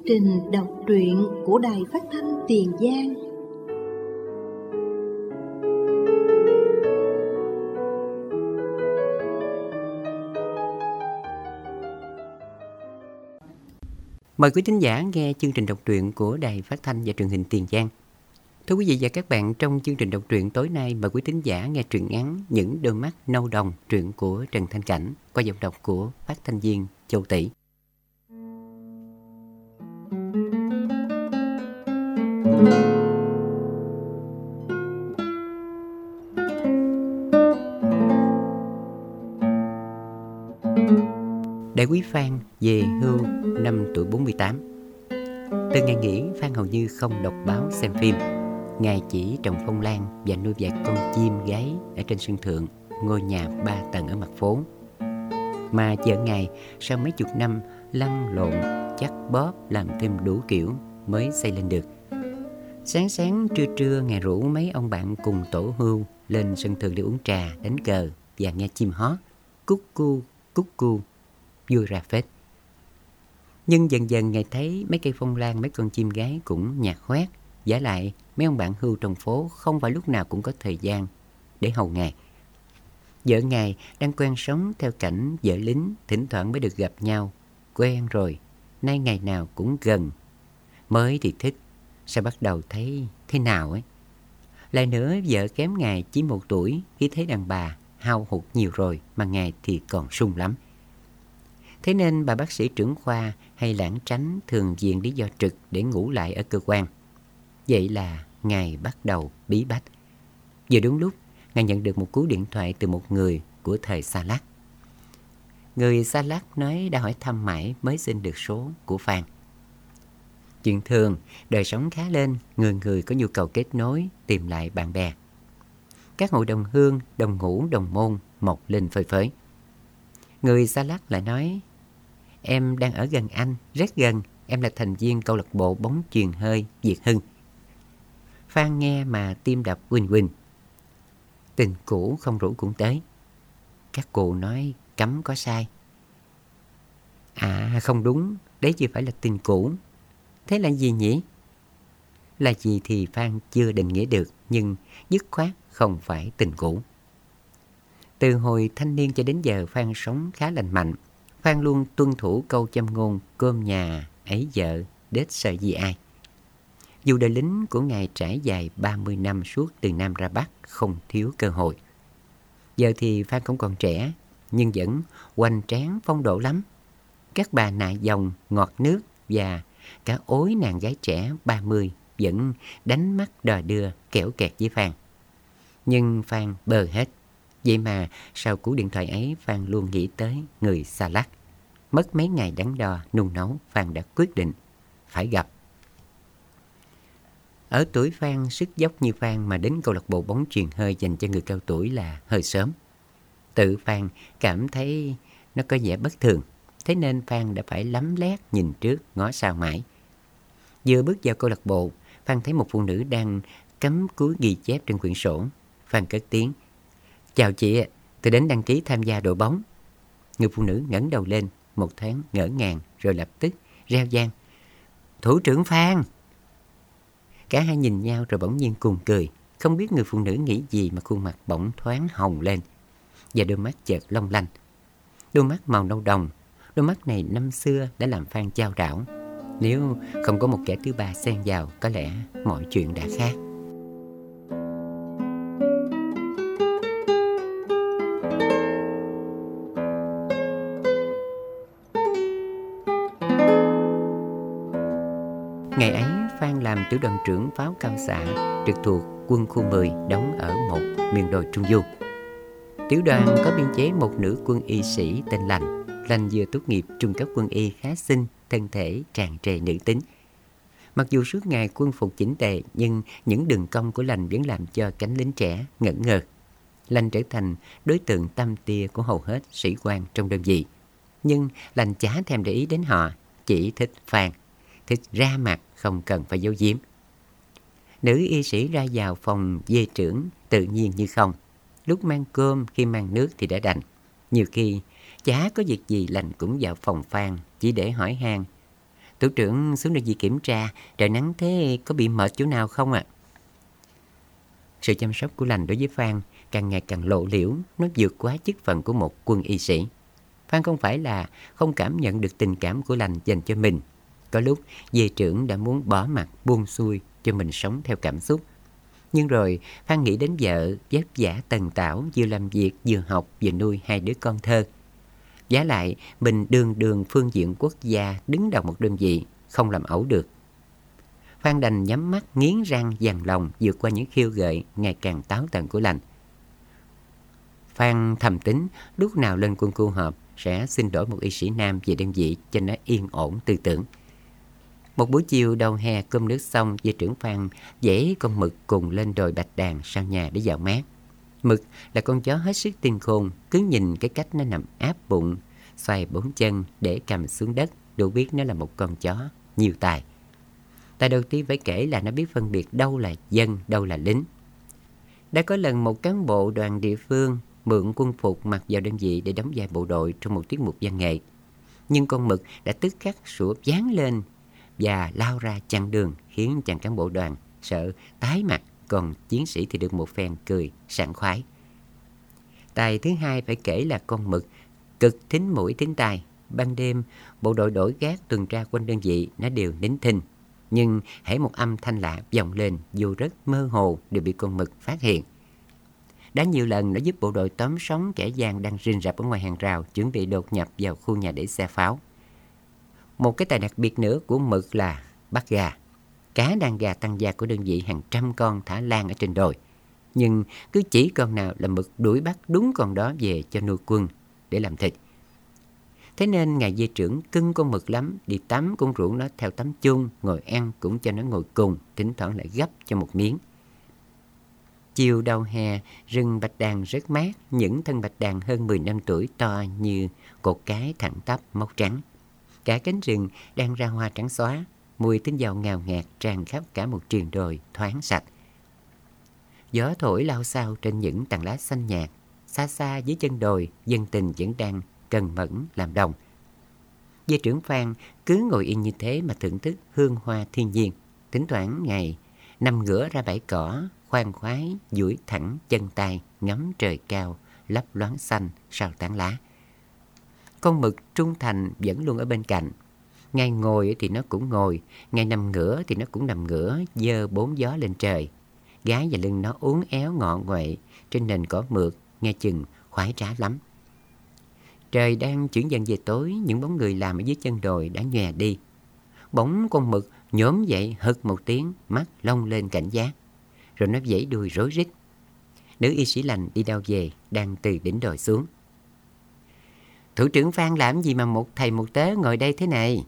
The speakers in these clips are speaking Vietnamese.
trình đọc truyện của Đài Phát thanh Tiền Giang. Mời quý thính giả nghe chương trình đọc truyện của Đài Phát thanh và Truyền hình Tiền Giang. Thưa quý vị và các bạn, trong chương trình đọc truyện tối nay mời quý thính giả nghe truyện ngắn Những đôi mắt nâu đồng, truyện của Trần Thanh Cảnh qua giọng đọc của phát thanh viên Châu Tỷ. Đại úy Phan về hưu năm tuổi 48. Từ ngày nghỉ, Phan hầu như không đọc báo xem phim. Ngài chỉ trồng phong lan và nuôi vài con chim gáy ở trên sân thượng ngôi nhà 3 tầng ở mặt phố. Mà vợ Ngài sau mấy chục năm lăn lộn, chắt bóp làm thêm đủ kiểu mới xây lên được. Sáng sáng trưa trưa Ngài rủ mấy ông bạn cùng tổ hưu lên sân thượng để uống trà, đánh cờ và nghe chim hót cúc cu, vui ra phết. Nhưng dần dần Ngài thấy mấy cây phong lan, mấy con chim gái cũng nhạt khoét. Vả lại mấy ông bạn hưu trong phố không phải lúc nào cũng có thời gian để hầu Ngài. Vợ Ngài đang quen sống theo cảnh vợ lính, thỉnh thoảng mới được gặp nhau. Quen rồi, nay ngày nào cũng gần. Mới thì thích, sao bắt đầu thấy thế nào ấy. Lại nữa, vợ kém Ngài chỉ 1 tuổi, khi thấy đàn bà hao hụt nhiều rồi mà Ngài thì còn sung lắm. Thế nên bà bác sĩ trưởng khoa hay lảng tránh thường viện lý do trực để ngủ lại ở cơ quan. Vậy là Ngài bắt đầu bí bách. Vừa đúng lúc, Ngài nhận được một cú điện thoại từ một người của thời Sa Lát. Người Sa Lát nói đã hỏi thăm mãi mới xin được số của Phan. Chuyện thường, đời sống khá lên, người người có nhu cầu kết nối, tìm lại bạn bè. Các hội đồng hương, đồng ngũ, đồng môn mọc lên phơi phới. Người Sa Lát lại nói: em đang ở gần anh, rất gần. Em là thành viên câu lạc bộ bóng chuyền hơi Việt Hưng. Phan nghe mà tim đập quỳnh quỳnh. Tình cũ không rủ cũng tới. Các cụ nói cấm có sai. À không đúng, đấy chưa phải là tình cũ. Thế là gì nhỉ? Là gì thì Phan chưa định nghĩa được, nhưng dứt khoát không phải tình cũ. Từ hồi thanh niên cho đến giờ Phan sống khá lành mạnh. Phan luôn tuân thủ câu châm ngôn cơm nhà ấy vợ, đết sợ gì ai. Dù đời lính của Ngài trải dài 30 năm suốt từ Nam ra Bắc, không thiếu cơ hội. Giờ thì Phan không còn trẻ, nhưng vẫn hoành tráng phong độ lắm. Các bà nại dòng, ngọt nước và cả ối nàng gái trẻ 30 vẫn đánh mắt đò đưa kẻo kẹt với Phan. Nhưng Phan bơ hết. Vậy mà sau cú điện thoại ấy, Phan luôn nghĩ tới người Sa Lát. Mất mấy ngày đắn đo nung nấu, Phan đã quyết định phải gặp. Ở tuổi Phan sức dốc như Phan mà đến câu lạc bộ bóng chuyền hơi dành cho người cao tuổi là hơi sớm. Tự Phan cảm thấy nó có vẻ bất thường, thế nên Phan đã phải lấm lét nhìn trước ngó sau mãi. Vừa bước vào câu lạc bộ, Phan thấy một phụ nữ đang cắm cúi ghi chép trên quyển sổ. Phan cất tiếng: chào chị ạ, tôi đến đăng ký tham gia đội bóng. Người phụ nữ ngẩng đầu lên, một thoáng ngỡ ngàng rồi lập tức reo vang: thủ trưởng Phan! Cả hai nhìn nhau rồi bỗng nhiên cùng cười. Không biết người phụ nữ nghĩ gì mà khuôn mặt bỗng thoáng hồng lên và đôi mắt chợt long lanh. Đôi mắt màu nâu đồng. Đôi mắt này năm xưa đã làm Phan chao đảo. Nếu không có một kẻ thứ ba xen vào, có lẽ mọi chuyện đã khác. Ngày ấy Phan làm tiểu đoàn trưởng pháo cao xạ trực thuộc quân khu 10 đóng ở một miền đồi Trung Du. Tiểu đoàn có biên chế một nữ quân y sĩ tên Lành. Lành vừa tốt nghiệp trung cấp quân y, khá xinh, thân thể tràn trề nữ tính. Mặc dù suốt ngày quân phục chỉnh tề, nhưng những đường cong của Lành vẫn làm cho cánh lính trẻ ngẩn ngơ. Lành trở thành đối tượng tâm tia của hầu hết sĩ quan trong đơn vị. Nhưng Lành chả thèm để ý đến họ, chỉ thích Phan, thích ra mặt, không cần phải giấu giếm. Nữ y sĩ ra vào phòng dê trưởng tự nhiên như không. Lúc mang cơm, khi mang nước thì đã đành. Nhiều khi chả có việc gì Lành cũng vào phòng Phan chỉ để hỏi han: Thủ trưởng xuống đơn vị kiểm tra, trời nắng thế có bị mệt chỗ nào không ạ? Sự chăm sóc của Lành đối với Phan càng ngày càng lộ liễu, nó vượt quá chức phận của một quân y sĩ. Phan không phải là không cảm nhận được tình cảm của Lành dành cho mình. Có lúc về trưởng đã muốn bỏ mặt buông xuôi cho mình sống theo cảm xúc. Nhưng rồi Phan nghĩ đến vợ vất vả tần tảo, vừa làm việc vừa học vừa nuôi 2 đứa con thơ. Vả lại mình đường phương diện quốc gia đứng đầu một đơn vị, không làm ẩu được. Phan đành nhắm mắt nghiến răng dằn lòng vượt qua những khiêu gợi ngày càng táo tận của Lành. Phan thầm tính lúc nào lên quân khu họp sẽ xin đổi một y sĩ nam về đơn vị cho nó yên ổn tư tưởng. Một buổi chiều đầu hè cơm nước xong, về trưởng Phan dễ con Mực cùng lên đồi Bạch Đàn sau nhà để dạo mát. Mực là con chó hết sức tinh khôn, cứ nhìn cái cách nó nằm áp bụng, xoay 4 chân để cầm xuống đất, đủ biết nó là một con chó nhiều tài. Tài đầu tiên phải kể là nó biết phân biệt đâu là dân, đâu là lính. Đã có lần một cán bộ đoàn địa phương mượn quân phục mặc vào đơn vị để đóng vai bộ đội trong một tiết mục văn nghệ. Nhưng con Mực đã tức khắc sủa váng lên và lao ra chặn đường, khiến chàng cán bộ đoàn sợ tái mặt, còn chiến sĩ thì được một phen cười sảng khoái. Tài thứ hai phải kể là con Mực cực thính mũi thính tai. Ban đêm bộ đội đổi gác tuần tra quanh đơn vị nó đều nín thinh, nhưng hễ một âm thanh lạ vọng lên dù rất mơ hồ đều bị con Mực phát hiện. Đã nhiều lần nó giúp bộ đội tóm sống kẻ gian đang rình rập ở ngoài hàng rào, chuẩn bị đột nhập vào khu nhà để xe pháo. Một cái tài đặc biệt nữa của Mực là bắt gà. Cá đàn gà tăng gia của đơn vị hàng trăm con thả lan ở trên đồi. Nhưng cứ chỉ con nào là Mực đuổi bắt đúng con đó về cho nuôi quân để làm thịt. Thế nên ngài dê trưởng cưng con Mực lắm, đi tắm cũng rủ nó theo tắm chung, ngồi ăn cũng cho nó ngồi cùng, thỉnh thoảng lại gấp cho một miếng. Chiều đầu hè, rừng bạch đàn rất mát, những thân bạch đàn hơn 10 năm tuổi to như cột cái thẳng tắp mốc trắng. Cả cánh rừng đang ra hoa trắng xóa, mùi tinh dầu ngào ngạt tràn khắp cả một triền đồi thoáng sạch. Gió thổi lao xao trên những tàn lá xanh nhạt, xa xa dưới chân đồi, dân tình vẫn đang cần mẫn làm đồng. Dê trưởng Phan cứ ngồi yên như thế mà thưởng thức hương hoa thiên nhiên. Thỉnh thoảng ngày nằm ngửa ra bãi cỏ, khoan khoái duỗi thẳng chân tay ngắm trời cao lấp loáng xanh sau tán lá. Con Mực trung thành vẫn luôn ở bên cạnh. Ngày ngồi thì nó cũng ngồi, ngày nằm ngửa thì nó cũng nằm ngửa, giơ 4 gió lên trời. Gái và lưng nó uốn éo ngọ nguậy trên nền cỏ mượt, nghe chừng khoái trá lắm. Trời đang chuyển dần về tối, những bóng người làm ở dưới chân đồi đã nhòe đi. Bỗng con Mực nhổm dậy hực một tiếng, mắt long lên cảnh giác. Rồi nó vẫy đuôi rối rít. Nữ y sĩ Lành đi đâu về, đang từ đỉnh đồi xuống. Thủ trưởng Phan làm gì mà một thầy một tớ ngồi đây thế này?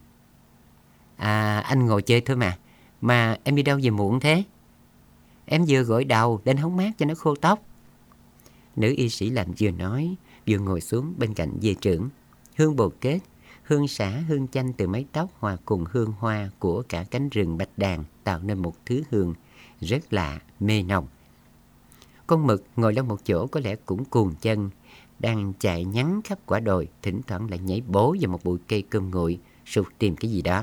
À, anh ngồi chơi thôi mà em đi đâu về muộn thế? Em vừa gội đầu lên hóng mát cho nó khô tóc. Nữ y sĩ Lành vừa nói vừa ngồi xuống bên cạnh dê trưởng. Hương bồ kết, hương xả, hương chanh từ mái tóc hòa cùng hương hoa của cả cánh rừng bạch đàn tạo nên một thứ hương rất lạ, mê nồng. Con Mực ngồi lên một chỗ có lẽ cũng cuồng chân, đang chạy nhắn khắp quả đồi, thỉnh thoảng lại nhảy bổ vào một bụi cây cơm nguội, sụt tìm cái gì đó.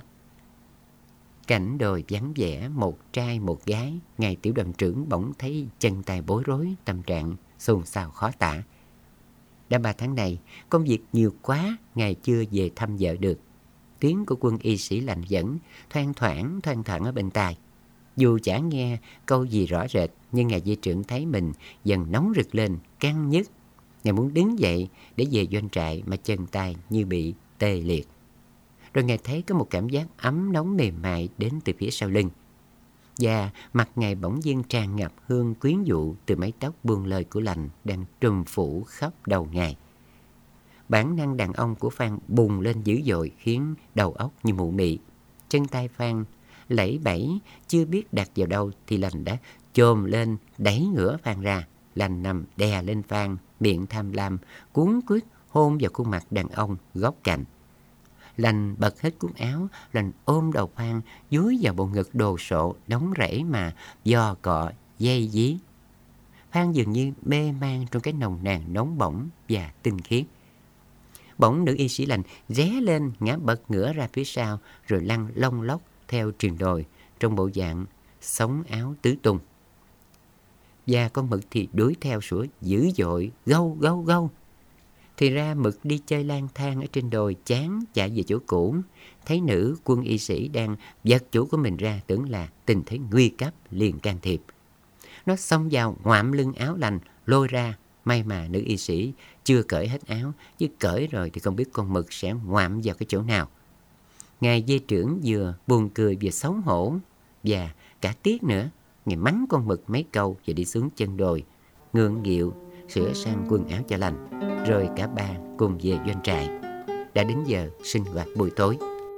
Cảnh đồi vắng vẻ, một trai một gái, ngài tiểu đoàn trưởng bỗng thấy chân tay bối rối, tâm trạng xôn xao khó tả. Đã 3 tháng này, công việc nhiều quá, ngài chưa về thăm vợ được. Tiếng của quân y sĩ Lành dẫn thoang thoảng ở bên tai. Dù chả nghe câu gì rõ rệt, nhưng ngài dê trưởng thấy mình dần nóng rực lên, căng nhức. Ngài muốn đứng dậy để về doanh trại mà chân tay như bị tê liệt. Rồi ngài thấy có một cảm giác ấm nóng mềm mại đến từ phía sau lưng. Và mặt ngài bỗng dưng tràn ngập hương quyến dụ từ mái tóc buông lơi của Lành đang trùm phủ khắp đầu ngài. Bản năng đàn ông của Phan bùng lên dữ dội khiến đầu óc như mụ mị. Chân tay Phan lẫy bẫy chưa biết đặt vào đâu thì Lành đã chồm lên đẩy ngửa Phan ra. Lành nằm đè lên Phan, miệng tham lam cuốn quýt hôn vào khuôn mặt đàn ông góc cạnh. Lành bật hết cuốn áo, Lành ôm đầu Phan dúi vào bộ ngực đồ sộ nóng rẫy mà giò cọ dây dí. Phan dường như mê man trong cái nồng nàn nóng bỏng và tinh khiết. Bỗng nữ y sĩ lành ré lên, ngã bật ngửa ra phía sau, rồi lăn lông lốc theo triền đồi trong bộ dạng sống áo tứ tung. Và con Mực thì đuổi theo sủa dữ dội, gâu gâu gâu. Thì ra Mực đi chơi lang thang ở trên đồi, chán chạy về chỗ cũ, thấy nữ quân y sĩ đang giật chủ của mình ra, tưởng là tình thế nguy cấp, liền can thiệp. Nó xông vào ngoạm lưng áo lành, lôi ra. May mà nữ y sĩ chưa cởi hết áo, chứ cởi rồi thì không biết con Mực sẽ ngoạm vào cái chỗ nào. Ngài dê trưởng vừa buồn cười vừa xấu hổ và cả tiếc nữa. Ngài mắng con Mực mấy câu và đi xuống chân đồi, ngượng nghịu sửa sang quần áo cho lành. Rồi cả ba cùng về doanh trại. Đã đến giờ sinh hoạt buổi tối.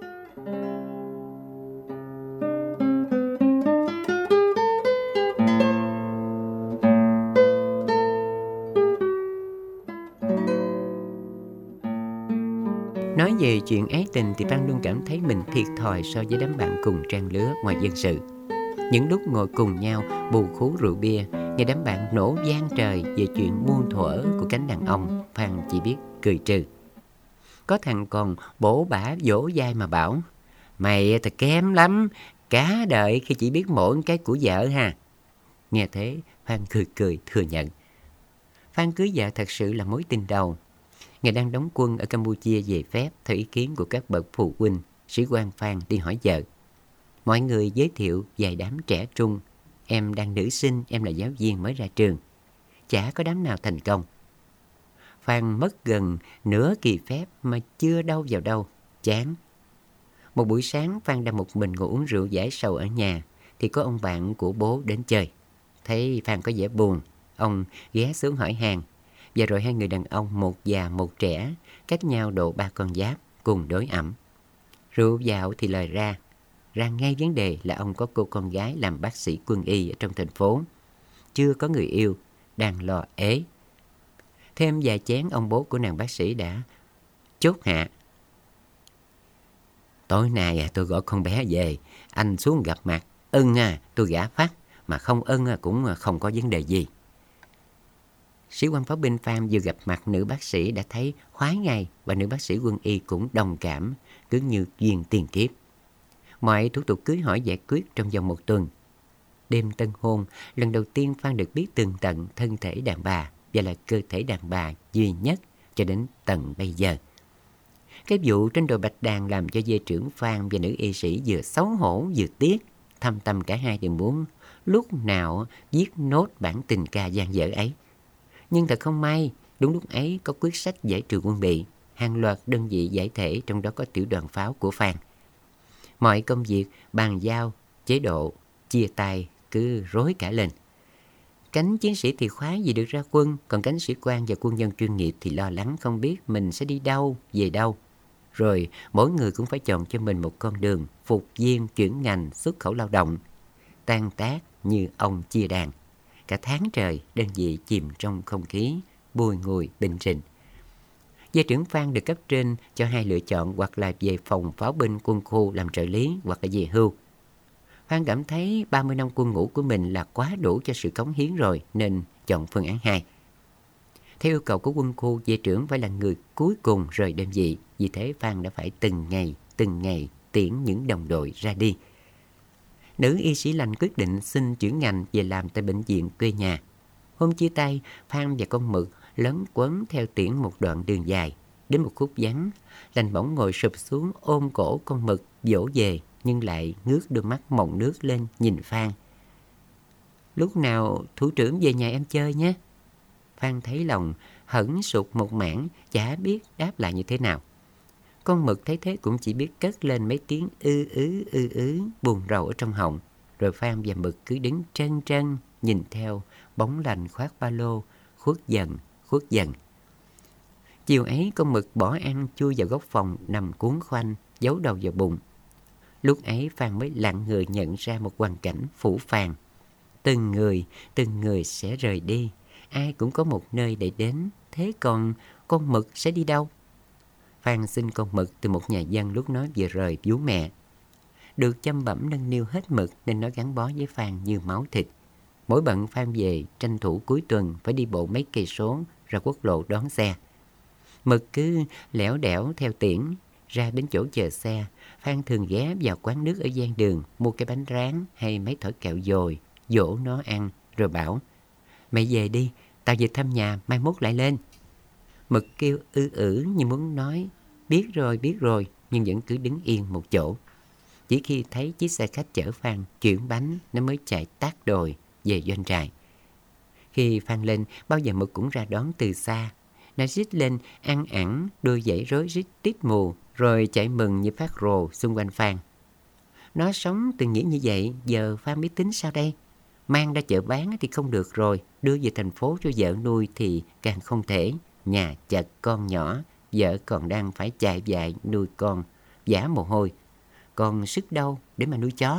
Nói về chuyện ái tình thì Phan luôn cảm thấy mình thiệt thòi so với đám bạn cùng trang lứa ngoài dân sự. Những lúc ngồi cùng nhau bù khú rượu bia, nghe đám bạn nổ vang trời về chuyện muôn thuở của cánh đàn ông, Phan chỉ biết cười trừ. Có thằng còn bổ bả vỗ vai mà bảo: "Mày thật kém lắm, cả đời khi chỉ biết mỗi cái của vợ ha." Nghe thế, Phan cười cười thừa nhận. Phan cưới vợ thật sự là mối tình đầu. Ngài đang đóng quân ở Campuchia về phép, theo ý kiến của các bậc phụ huynh, sĩ quan Phan đi hỏi vợ. Mọi người giới thiệu vài đám trẻ trung. Em đang nữ sinh, em là giáo viên mới ra trường. Chả có đám nào thành công. Phan mất gần nửa kỳ phép mà chưa đâu vào đâu, chán. Một buổi sáng Phan đang một mình ngồi uống rượu giải sầu ở nhà, thì có ông bạn của bố đến chơi. Thấy Phan có vẻ buồn, ông ghé xuống hỏi han. Và rồi hai người đàn ông, một già một trẻ, cách nhau độ 3 con giáp, cùng đối ẩm. Rượu vào thì lời ra ngay vấn đề là ông có cô con gái làm bác sĩ quân y ở trong thành phố, chưa có người yêu, đang lo ế. Thêm vài chén, ông bố của nàng bác sĩ đã chốt hạ: "Tối nay tôi gọi con bé về, anh xuống gặp mặt, ưng tôi gả phát, mà không ưng cũng không có vấn đề gì." Sĩ quan pháo binh Phan vừa gặp mặt nữ bác sĩ đã thấy khoái ngay, và nữ bác sĩ quân y cũng đồng cảm, cứ như duyên tiền kiếp. Mọi thủ tục cưới hỏi giải quyết trong vòng 1 tuần. Đêm tân hôn, lần đầu tiên Phan được biết tường tận thân thể đàn bà, và là cơ thể đàn bà duy nhất cho đến tận bây giờ. Cái vụ trên đồi Bạch Đàn làm cho dê trưởng Phan và nữ y sĩ vừa xấu hổ vừa tiếc. Thâm tâm cả hai đều muốn lúc nào viết nốt bản tình ca dang dở ấy. Nhưng thật không may, đúng lúc ấy có quyết sách giải trừ quân bị, hàng loạt đơn vị giải thể, trong đó có tiểu đoàn pháo của Phan. Mọi công việc, bàn giao, chế độ, chia tay cứ rối cả lên. Cánh chiến sĩ thì khoái vì được ra quân, còn cánh sĩ quan và quân nhân chuyên nghiệp thì lo lắng không biết mình sẽ đi đâu, về đâu. Rồi mỗi người cũng phải chọn cho mình một con đường, phục viên, chuyển ngành, xuất khẩu lao động. Tan tác như ông chia đàn. Cả tháng trời, đơn vị chìm trong không khí bùi ngùi bình rình. Gia trưởng Phan được cấp trên cho hai lựa chọn, hoặc là về phòng pháo binh quân khu làm trợ lý, hoặc là về hưu. Phan cảm thấy 30 năm quân ngũ của mình là quá đủ cho sự cống hiến rồi, nên chọn phương án 2. Theo yêu cầu của quân khu, gia trưởng phải là người cuối cùng rời đơn vị. Vì thế Phan đã phải từng ngày tiễn những đồng đội ra đi. Nữ y sĩ lành quyết định xin chuyển ngành về làm tại bệnh viện quê nhà. Hôm chia tay, Phan và con Mực lấn quấn theo tiễn một đoạn đường dài. Đến một khúc vắng, lành bỗng ngồi sụp xuống ôm cổ con Mực dỗ về, nhưng lại ngước đôi mắt mọng nước lên nhìn Phan. "Lúc nào thủ trưởng về nhà em chơi nhé." Phan thấy lòng hẫng sụt một mảng, chả biết đáp lại như thế nào. Con Mực thấy thế cũng chỉ biết cất lên mấy tiếng ư ứ buồn rầu ở trong họng. Rồi Phan và Mực cứ đứng trân trân nhìn theo bóng lành khoác ba lô khuất dần. Chiều ấy con Mực bỏ ăn chui vào góc phòng, nằm cuốn khoanh, giấu đầu vào bụng. Lúc ấy Phan mới lặng người nhận ra một hoàn cảnh phũ phàng. Từng người sẽ rời đi, ai cũng có một nơi để đến. Thế còn con Mực sẽ đi đâu? Phan xin con Mực từ một nhà dân lúc nó vừa rời vú mẹ. Được chăm bẵm nâng niu hết mực nên nó gắn bó với Phan như máu thịt. Mỗi bận Phan về, tranh thủ cuối tuần phải đi bộ mấy cây số ra quốc lộ đón xe. Mực cứ lẻo đẻo theo Tiễn. Ra đến chỗ chờ xe, Phan thường ghé vào quán nước ở gian đường mua cái bánh rán hay mấy thỏi kẹo dồi, dỗ nó ăn, rồi bảo: mày về đi, tao về thăm nhà, mai mốt lại lên. Mực kêu như muốn nói biết rồi, nhưng vẫn cứ đứng yên một chỗ. Chỉ khi thấy chiếc xe khách chở Phan chuyển bánh, nó mới chạy tát đồi về doanh trại. Khi Phan lên, bao giờ Mực cũng ra đón từ xa. Nó rít lên ăn ẳng, đôi giày rối rít tít mù, rồi chạy mừng như phát rồ xung quanh Phan. Nó sống từng nghĩ như vậy, giờ Phan biết tính sao đây? Mang ra chợ bán thì không được rồi, đưa về thành phố cho vợ nuôi thì càng không thể. Nhà chật con nhỏ, vợ còn đang phải chạy vại nuôi con, vã mồ hôi, còn sức đâu để mà nuôi chó.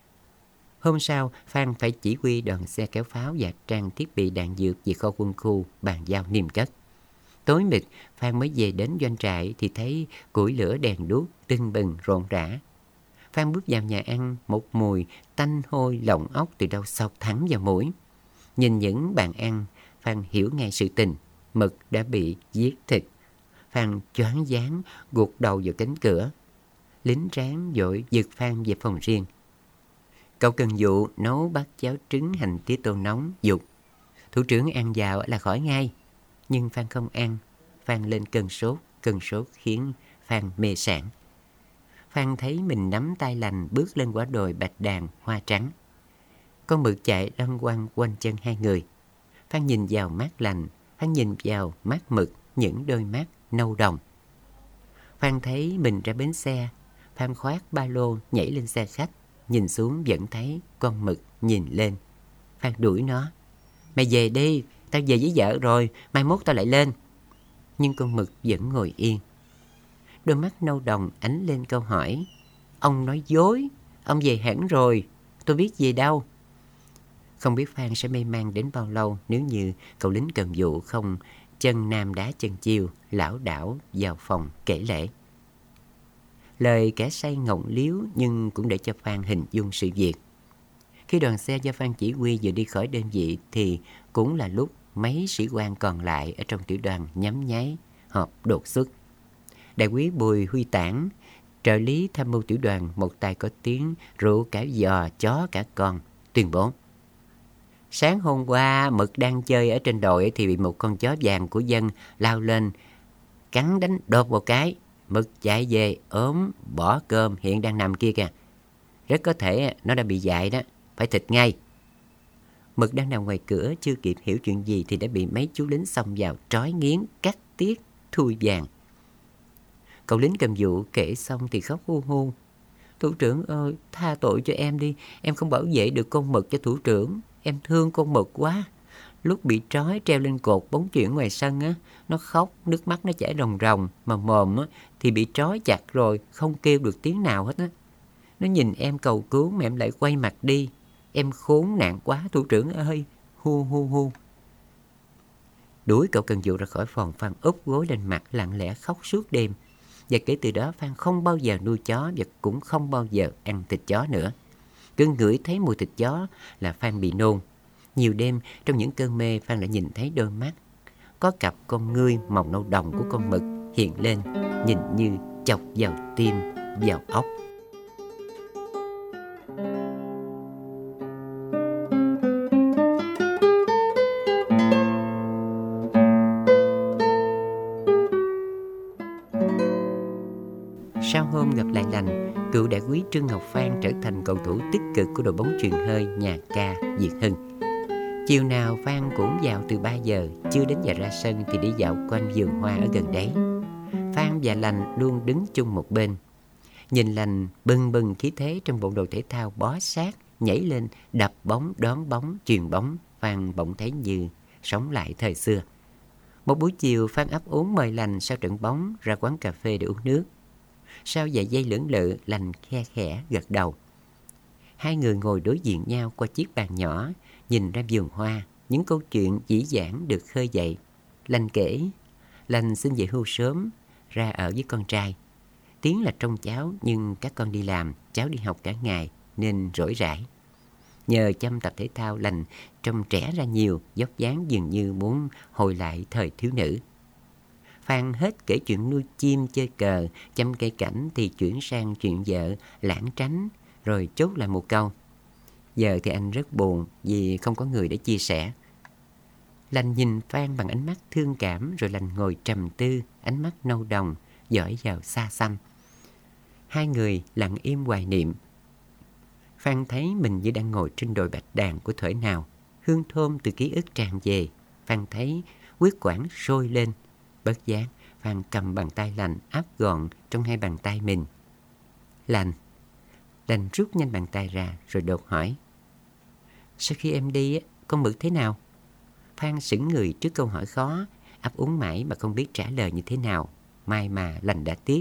Hôm sau, Phan phải chỉ huy đoàn xe kéo pháo và trang thiết bị đạn dược về kho quân khu bàn giao niêm cất. Tối mịt, Phan mới về đến doanh trại thì thấy củi lửa đèn đuốc tưng bừng rộn rã. Phan bước vào nhà ăn, một mùi tanh hôi lộng ốc từ đâu xộc thẳng vào mũi. Nhìn những bàn ăn, Phan hiểu ngay sự tình. Mực đã bị giết thịt. Phan choáng váng gục đầu vào cánh cửa. Lính tráng vội giật Phan về phòng riêng. Cậu Cần Vụ nấu bát cháo trứng hành tía tô nóng dục. Thủ trưởng ăn vào là khỏi ngay. Nhưng Phan không ăn. Phan lên cơn sốt khiến Phan mê sảng. Phan thấy mình nắm tay lành bước lên quả đồi bạch đàn hoa trắng. Con Mực chạy lăn quăng quanh chân hai người. Phan nhìn vào mắt lành, Phan nhìn vào mắt Mực, những đôi mắt nâu đồng. Phan thấy mình ra bến xe. Phan khoác ba lô nhảy lên xe khách. Nhìn xuống vẫn thấy con Mực nhìn lên. Phan đuổi nó: mày về đi, tao về với vợ rồi, mai mốt tao lại lên. Nhưng con Mực vẫn ngồi yên. Đôi mắt nâu đồng ánh lên câu hỏi: ông nói dối, ông về hẳn rồi, tôi biết về đâu. Không biết Phan sẽ mê man đến bao lâu nếu như cậu lính Cần Vụ không chân nam đá chân chiêu, lảo đảo vào phòng kể lể. Lời kẻ say ngọng liếu nhưng cũng để cho Phan hình dung sự việc. Khi đoàn xe do Phan chỉ huy vừa đi khỏi đơn vị thì cũng là lúc mấy sĩ quan còn lại ở trong tiểu đoàn nhắm nháy họp đột xuất. Đại úy Bùi Huy Tản, trợ lý tham mưu tiểu đoàn, một tay có tiếng rượu cả giò chó cả con, tuyên bố: sáng hôm qua Mực đang chơi ở trên đồi thì bị một con chó vàng của dân lao lên cắn đánh đột một cái. Mực chạy về ốm bỏ cơm, hiện đang nằm kia kìa. Rất có thể nó đã bị dại đó, phải thịt ngay. Mực đang nằm ngoài cửa, chưa kịp hiểu chuyện gì thì đã bị mấy chú lính xông vào trói nghiến, cắt tiết, thui vàng. Cậu lính Cần Vụ kể xong thì khóc hu hu: thủ trưởng ơi, tha tội cho em đi, em không bảo vệ được con Mực cho thủ trưởng, em thương con Mực quá. Lúc bị trói treo lên cột bóng chuyền ngoài sân á, nó khóc, nước mắt nó chảy ròng ròng, mà mồm á thì bị trói chặt rồi, không kêu được tiếng nào hết á. Nó nhìn em cầu cứu mà em lại quay mặt đi. Em khốn nạn quá thủ trưởng ơi, hu hu hu. Đuổi cậu Cần Vụ ra khỏi phòng, Phan úp gối lên mặt lặng lẽ khóc suốt đêm. Và kể từ đó Phan không bao giờ nuôi chó và cũng không bao giờ ăn thịt chó nữa. Cứ ngửi thấy mùi thịt chó là Phan bị nôn. Nhiều đêm trong những cơn mê, Phan đã nhìn thấy đôi mắt có cặp con ngươi màu nâu đồng của con Mực hiện lên, nhìn như chọc vào tim, vào óc. Sau hôm gặp lại lành, cựu đại úy Trương Ngọc Phan trở thành cầu thủ tích cực của đội bóng chuyền hơi nhà ca Việt Hưng. Chiều nào Phan cũng vào từ 3 giờ, chưa đến giờ ra sân thì đi dạo quanh vườn hoa ở gần đấy. Phan và Lành luôn đứng chung một bên. Nhìn Lành bừng bừng khí thế trong bộ đồ thể thao bó sát, nhảy lên đập bóng, đón bóng, chuyền bóng, Phan bỗng thấy như sống lại thời xưa. Một buổi chiều, Phan ấp úng mời Lành sau trận bóng ra quán cà phê để uống nước. Sau vài giây lưỡng lự, Lành khe khẽ gật đầu. Hai người ngồi đối diện nhau qua chiếc bàn nhỏ, nhìn ra vườn hoa, những câu chuyện dĩ dãn được khơi dậy. Lành kể, Lành xin về hưu sớm, ra ở với con trai. Tiếng là trông cháu, nhưng các con đi làm, cháu đi học cả ngày nên rỗi rãi. Nhờ chăm tập thể thao, Lành trông trẻ ra nhiều, vóc dáng dường như muốn hồi lại thời thiếu nữ. Phan hết kể chuyện nuôi chim chơi cờ, chăm cây cảnh thì chuyển sang chuyện vợ, lảng tránh, rồi chốt lại một câu: giờ thì anh rất buồn vì không có người để chia sẻ. Lành nhìn Phan bằng ánh mắt thương cảm, rồi Lành ngồi trầm tư, ánh mắt nâu đồng, dõi vào xa xăm. Hai người lặng im hoài niệm. Phan thấy mình như đang ngồi trên đồi bạch đàn của thuở nào. Hương thơm từ ký ức tràn về. Phan thấy huyết quản sôi lên. Bất giác, Phan cầm bàn tay Lành áp gọn trong hai bàn tay mình. Lành rút nhanh bàn tay ra rồi đột hỏi: sau khi em đi, con Mực thế nào? Phan sững người trước câu hỏi khó, ấp úng mãi mà không biết trả lời như thế nào. May mà Lành đã tiếp: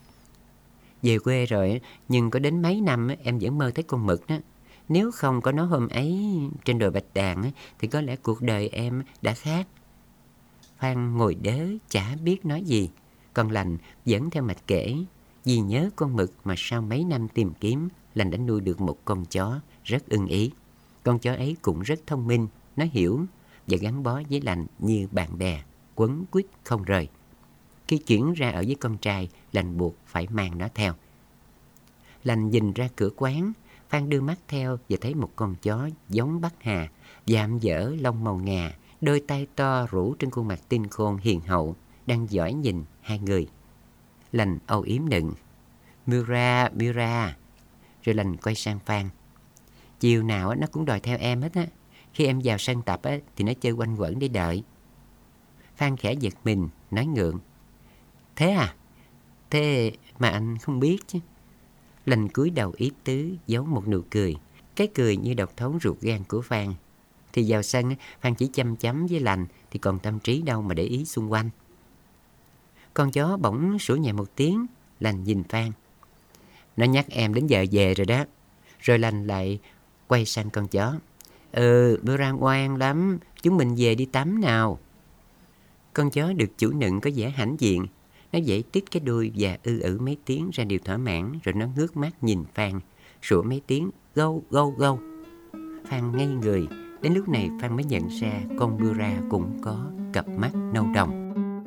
về quê rồi, nhưng có đến mấy năm em vẫn mơ thấy con Mực đó. Nếu không có nó hôm ấy trên đồi bạch đàn thì có lẽ cuộc đời em đã khác. Phan ngồi đớ chả biết nói gì. Còn Lành vẫn theo mạch kể. Vì nhớ con Mực mà sau mấy năm tìm kiếm, Lành đã nuôi được một con chó rất ưng ý. Con chó ấy cũng rất thông minh, nó hiểu và gắn bó với Lành như bạn bè, quấn quýt không rời. Khi chuyển ra ở với con trai, Lành buộc phải mang nó theo. Lành nhìn ra cửa quán. Phan đưa mắt theo và thấy một con chó giống Bắc Hà, dạm dở lông màu ngà, đôi tay to rũ trên khuôn mặt tinh khôn hiền hậu, đang dõi nhìn hai người. Lành âu yếm nựng: Mira, Mira. Rồi Lành quay sang Phan: chiều nào nó cũng đòi theo em hết á. Khi em vào sân tập thì nó chơi quanh quẩn để đợi. Phan khẽ giật mình, nói ngượng: thế à? Thế mà anh không biết chứ. Lành cúi đầu ý tứ, giấu một nụ cười. Cái cười như độc thấu ruột gan của Phan. Thì vào sân, Phan chỉ chăm chăm với Lành, thì còn tâm trí đâu mà để ý xung quanh. Con chó bỗng sủa nhẹ một tiếng. Lành nhìn Phan: nó nhắc em đến giờ về rồi đó. Rồi Lành lại quay sang con chó: bữa ra ngoan lắm, chúng mình về đi tắm nào. Con chó được chủ nựng có vẻ hãnh diện. Nó giãy tít cái đuôi và ư mấy tiếng ra điều thỏa mãn. Rồi nó ngước mắt nhìn Phan, sủa mấy tiếng gâu gâu gâu. Phan ngây người. Đến lúc này Phan mới nhận ra con Mira cũng có cặp mắt nâu đồng.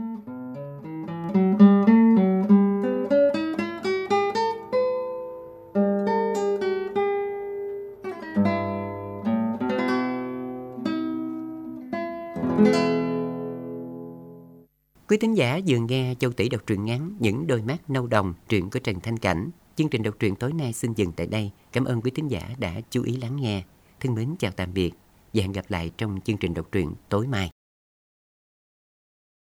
Quý thính giả vừa nghe Châu Tỷ đọc truyện ngắn Những đôi mắt nâu đồng, truyện của Trần Thanh Cảnh. Chương trình đọc truyện tối nay xin dừng tại đây. Cảm ơn quý thính giả đã chú ý lắng nghe. Thân mến chào tạm biệt và hẹn gặp lại trong chương trình đọc truyện tối mai.